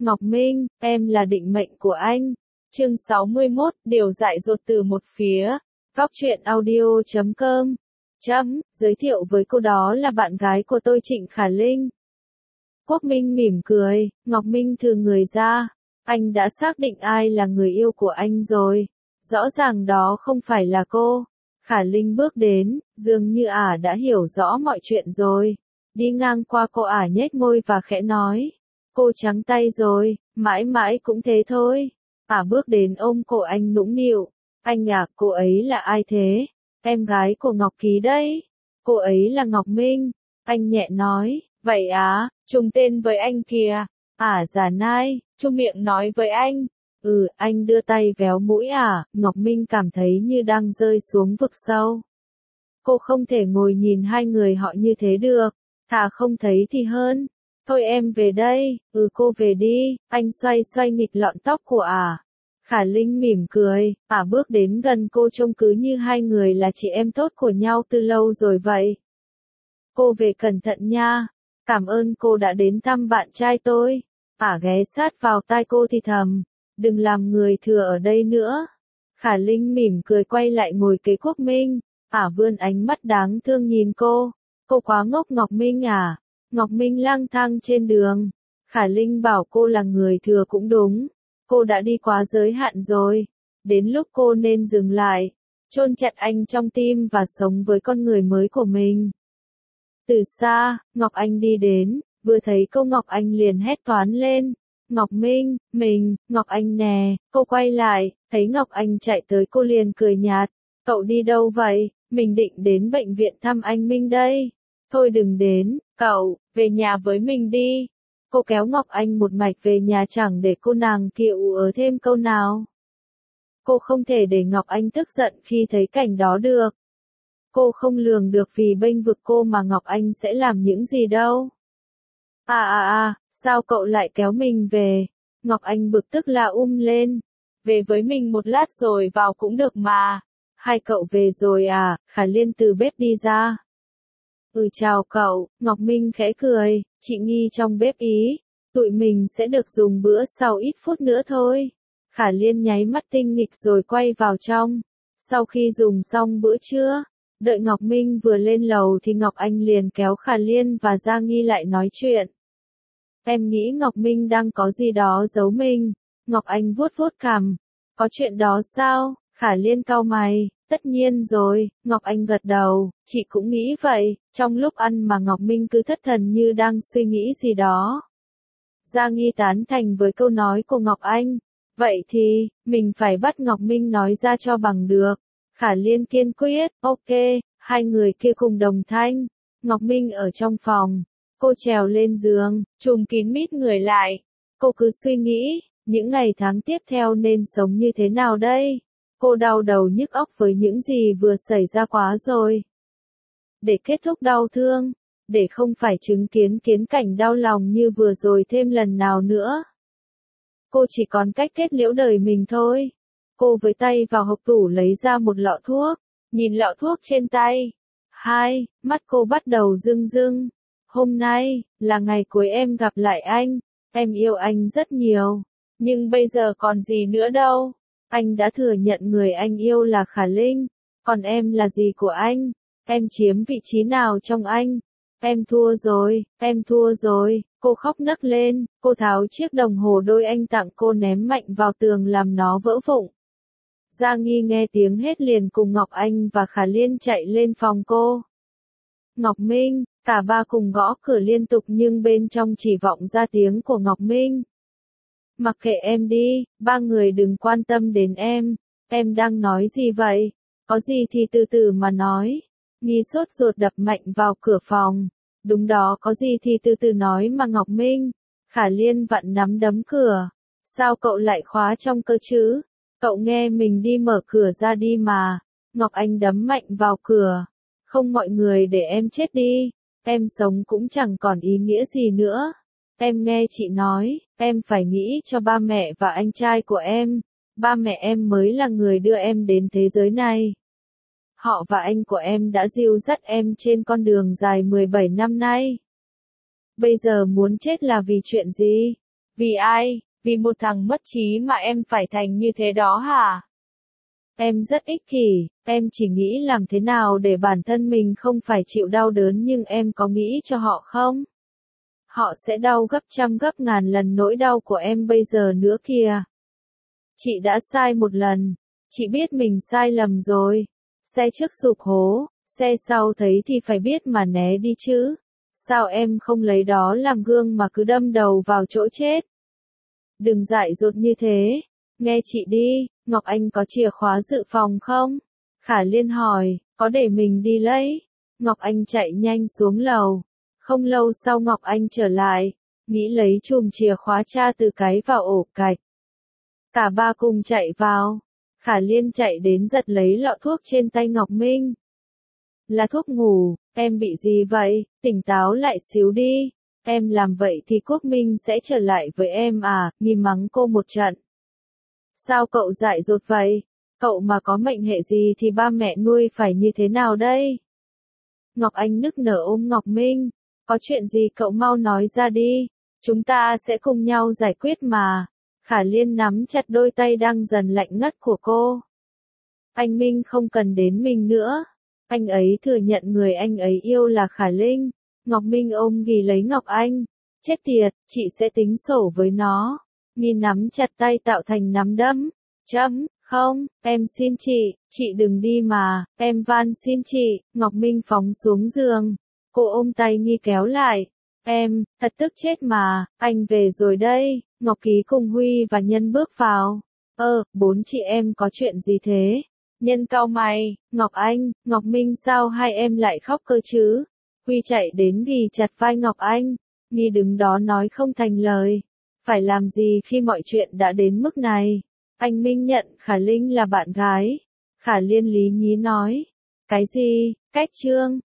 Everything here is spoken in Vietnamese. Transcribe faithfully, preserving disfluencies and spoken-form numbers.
Ngọc Minh, em là định mệnh của anh. Chương sáu mươi mốt, điều dại dột từ một phía. Góc truyện audio chấm com. Chấm, giới thiệu với cô đó là bạn gái của tôi Trịnh Khả Linh. Quốc Minh mỉm cười, Ngọc Minh thừ người ra. Anh đã xác định ai là người yêu của anh rồi. Rõ ràng đó không phải là cô. Khả Linh bước đến, dường như ả đã hiểu rõ mọi chuyện rồi. Đi ngang qua cô ả nhếch môi và khẽ nói. Cô trắng tay rồi, mãi mãi cũng thế thôi. Ả bước đến ôm cổ anh nũng nịu. Anh à, cô ấy là ai thế? Em gái của Ngọc Ký đấy. Cô ấy là Ngọc Minh. Anh nhẹ nói, vậy á, trùng tên với anh kìa. Ả giả nai, chung miệng nói với anh. Ừ, anh đưa tay véo mũi ả, Ngọc Minh cảm thấy như đang rơi xuống vực sâu. Cô không thể ngồi nhìn hai người họ như thế được, thà không thấy thì hơn. Thôi em về đây, ừ cô về đi, anh xoay xoay nghịch lọn tóc của ả. Khả Linh mỉm cười, ả bước đến gần cô trông cứ như hai người là chị em tốt của nhau từ lâu rồi vậy. Cô về cẩn thận nha, cảm ơn cô đã đến thăm bạn trai tôi. Ả ghé sát vào tai cô thì thầm, đừng làm người thừa ở đây nữa. Khả Linh mỉm cười quay lại ngồi kế Quốc Minh, ả vươn ánh mắt đáng thương nhìn cô. Cô quá ngốc Ngọc Minh à? Ngọc Minh lang thang trên đường. Khả Linh bảo cô là người thừa cũng đúng. Cô đã đi quá giới hạn rồi. Đến lúc cô nên dừng lại. Chôn chặt anh trong tim và sống với con người mới của mình. Từ xa, Ngọc Anh đi đến. Vừa thấy cô Ngọc Anh liền hét toán lên. Ngọc Minh, mình, Ngọc Anh nè. Cô quay lại, thấy Ngọc Anh chạy tới cô liền cười nhạt. Cậu đi đâu vậy? Mình định đến bệnh viện thăm anh Minh đây. Thôi đừng đến, cậu, về nhà với mình đi. Cô kéo Ngọc Anh một mạch về nhà chẳng để cô nàng kia ú ớ thêm câu nào. Cô không thể để Ngọc Anh tức giận khi thấy cảnh đó được. Cô không lường được vì bênh vực cô mà Ngọc Anh sẽ làm những gì đâu. À à à, sao cậu lại kéo mình về? Ngọc Anh bực tức la um lên. Về với mình một lát rồi vào cũng được mà. Hai cậu về rồi à? Khả Liên từ bếp đi ra. Ừ chào cậu, Ngọc Minh khẽ cười, chị Nghi trong bếp ý. Tụi mình sẽ được dùng bữa sau ít phút nữa thôi. Khả Liên nháy mắt tinh nghịch rồi quay vào trong. Sau khi dùng xong bữa trưa, đợi Ngọc Minh vừa lên lầu thì Ngọc Anh liền kéo Khả Liên và Gia Nghi lại nói chuyện. Em nghĩ Ngọc Minh đang có gì đó giấu mình. Ngọc Anh vuốt vuốt cằm. Có chuyện đó sao? Khả Liên cau mày. Tất nhiên rồi, Ngọc Anh gật đầu, chị cũng nghĩ vậy, trong lúc ăn mà Ngọc Minh cứ thất thần như đang suy nghĩ gì đó. Gia Nghi tán thành với câu nói của Ngọc Anh, vậy thì, mình phải bắt Ngọc Minh nói ra cho bằng được. Khả Liên kiên quyết, ok, hai người kia cùng đồng thanh. Ngọc Minh ở trong phòng, cô trèo lên giường, trùm kín mít người lại. Cô cứ suy nghĩ, những ngày tháng tiếp theo nên sống như thế nào đây? Cô đau đầu nhức óc với những gì vừa xảy ra quá rồi. Để kết thúc đau thương, để không phải chứng kiến kiến cảnh đau lòng như vừa rồi thêm lần nào nữa. Cô chỉ còn cách kết liễu đời mình thôi. Cô với tay vào hộc tủ lấy ra một lọ thuốc, nhìn lọ thuốc trên tay. Hai, mắt cô bắt đầu rưng rưng. Hôm nay, là ngày cuối em gặp lại anh, em yêu anh rất nhiều. Nhưng bây giờ còn gì nữa đâu. Anh đã thừa nhận người anh yêu là Khả Linh, còn em là gì của anh? Em chiếm vị trí nào trong anh? Em thua rồi, em thua rồi, cô khóc nấc lên, cô tháo chiếc đồng hồ đôi anh tặng cô ném mạnh vào tường làm nó vỡ vụn. Gia Nghi nghe tiếng hét liền cùng Ngọc Anh và Khả Liên chạy lên phòng cô. Ngọc Minh, cả ba cùng gõ cửa liên tục nhưng bên trong chỉ vọng ra tiếng của Ngọc Minh. Mặc kệ em đi, ba người đừng quan tâm đến em, em đang nói gì vậy? Có gì thì từ từ mà nói. Nghi sốt ruột đập mạnh vào cửa phòng. Đúng đó, có gì thì từ từ nói mà Ngọc Minh. Khả Liên vặn nắm đấm cửa. Sao cậu lại khóa trong cơ chứ? Cậu nghe mình đi mở cửa ra đi mà. Ngọc Anh đấm mạnh vào cửa. Không mọi người để em chết đi. Em sống cũng chẳng còn ý nghĩa gì nữa. Em nghe chị nói, em phải nghĩ cho ba mẹ và anh trai của em. Ba mẹ em mới là người đưa em đến thế giới này. Họ và anh của em đã dìu dắt em trên con đường dài mười bảy năm nay. Bây giờ muốn chết là vì chuyện gì? Vì ai? Vì một thằng mất trí mà em phải thành như thế đó hả? Em rất ích kỷ, em chỉ nghĩ làm thế nào để bản thân mình không phải chịu đau đớn nhưng em có nghĩ cho họ không? Họ sẽ đau gấp trăm gấp ngàn lần nỗi đau của em bây giờ nữa kìa. Chị đã sai một lần, chị biết mình sai lầm rồi. Xe trước sụp hố, xe sau thấy thì phải biết mà né đi chứ. Sao em không lấy đó làm gương mà cứ đâm đầu vào chỗ chết? Đừng dại dột như thế, nghe chị đi, Ngọc Anh có chìa khóa dự phòng không? Khả Liên hỏi, có để mình đi lấy. Ngọc Anh chạy nhanh xuống lầu. Không lâu sau Ngọc Anh trở lại, nghĩ lấy chùm chìa khóa tra từ cái vào ổ cạch. Cả ba cùng chạy vào. Khả Liên chạy đến giật lấy lọ thuốc trên tay Ngọc Minh. Là thuốc ngủ, em bị gì vậy? Tỉnh táo lại xíu đi. Em làm vậy thì Quốc Minh sẽ trở lại với em à? Nghi mắng cô một trận. Sao cậu dại dột vậy? Cậu mà có mệnh hệ gì thì ba mẹ nuôi phải như thế nào đây? Ngọc Anh nức nở ôm Ngọc Minh. Có chuyện gì cậu mau nói ra đi. Chúng ta sẽ cùng nhau giải quyết mà. Khả Liên nắm chặt đôi tay đang dần lạnh ngắt của cô. Anh Minh không cần đến mình nữa. Anh ấy thừa nhận người anh ấy yêu là Khả Linh. Ngọc Minh ôm ghì lấy Ngọc Anh. Chết tiệt, chị sẽ tính sổ với nó. Mi nắm chặt tay tạo thành nắm đấm. Chấm, không, em xin chị, chị đừng đi mà, em van xin chị. Ngọc Minh phóng xuống giường. Cô ôm tay Nghi kéo lại. Em, thật tức chết mà, anh về rồi đây. Ngọc Ký cùng Huy và Nhân bước vào. Ơ, bốn chị em có chuyện gì thế? Nhân cau mày, Ngọc Anh, Ngọc Minh sao hai em lại khóc cơ chứ? Huy chạy đến ghì chặt vai Ngọc Anh. Nghi đứng đó nói không thành lời. Phải làm gì khi mọi chuyện đã đến mức này? Anh Minh nhận Khả Linh là bạn gái. Khả Liên lý nhí nói. Cái gì? Cách trương?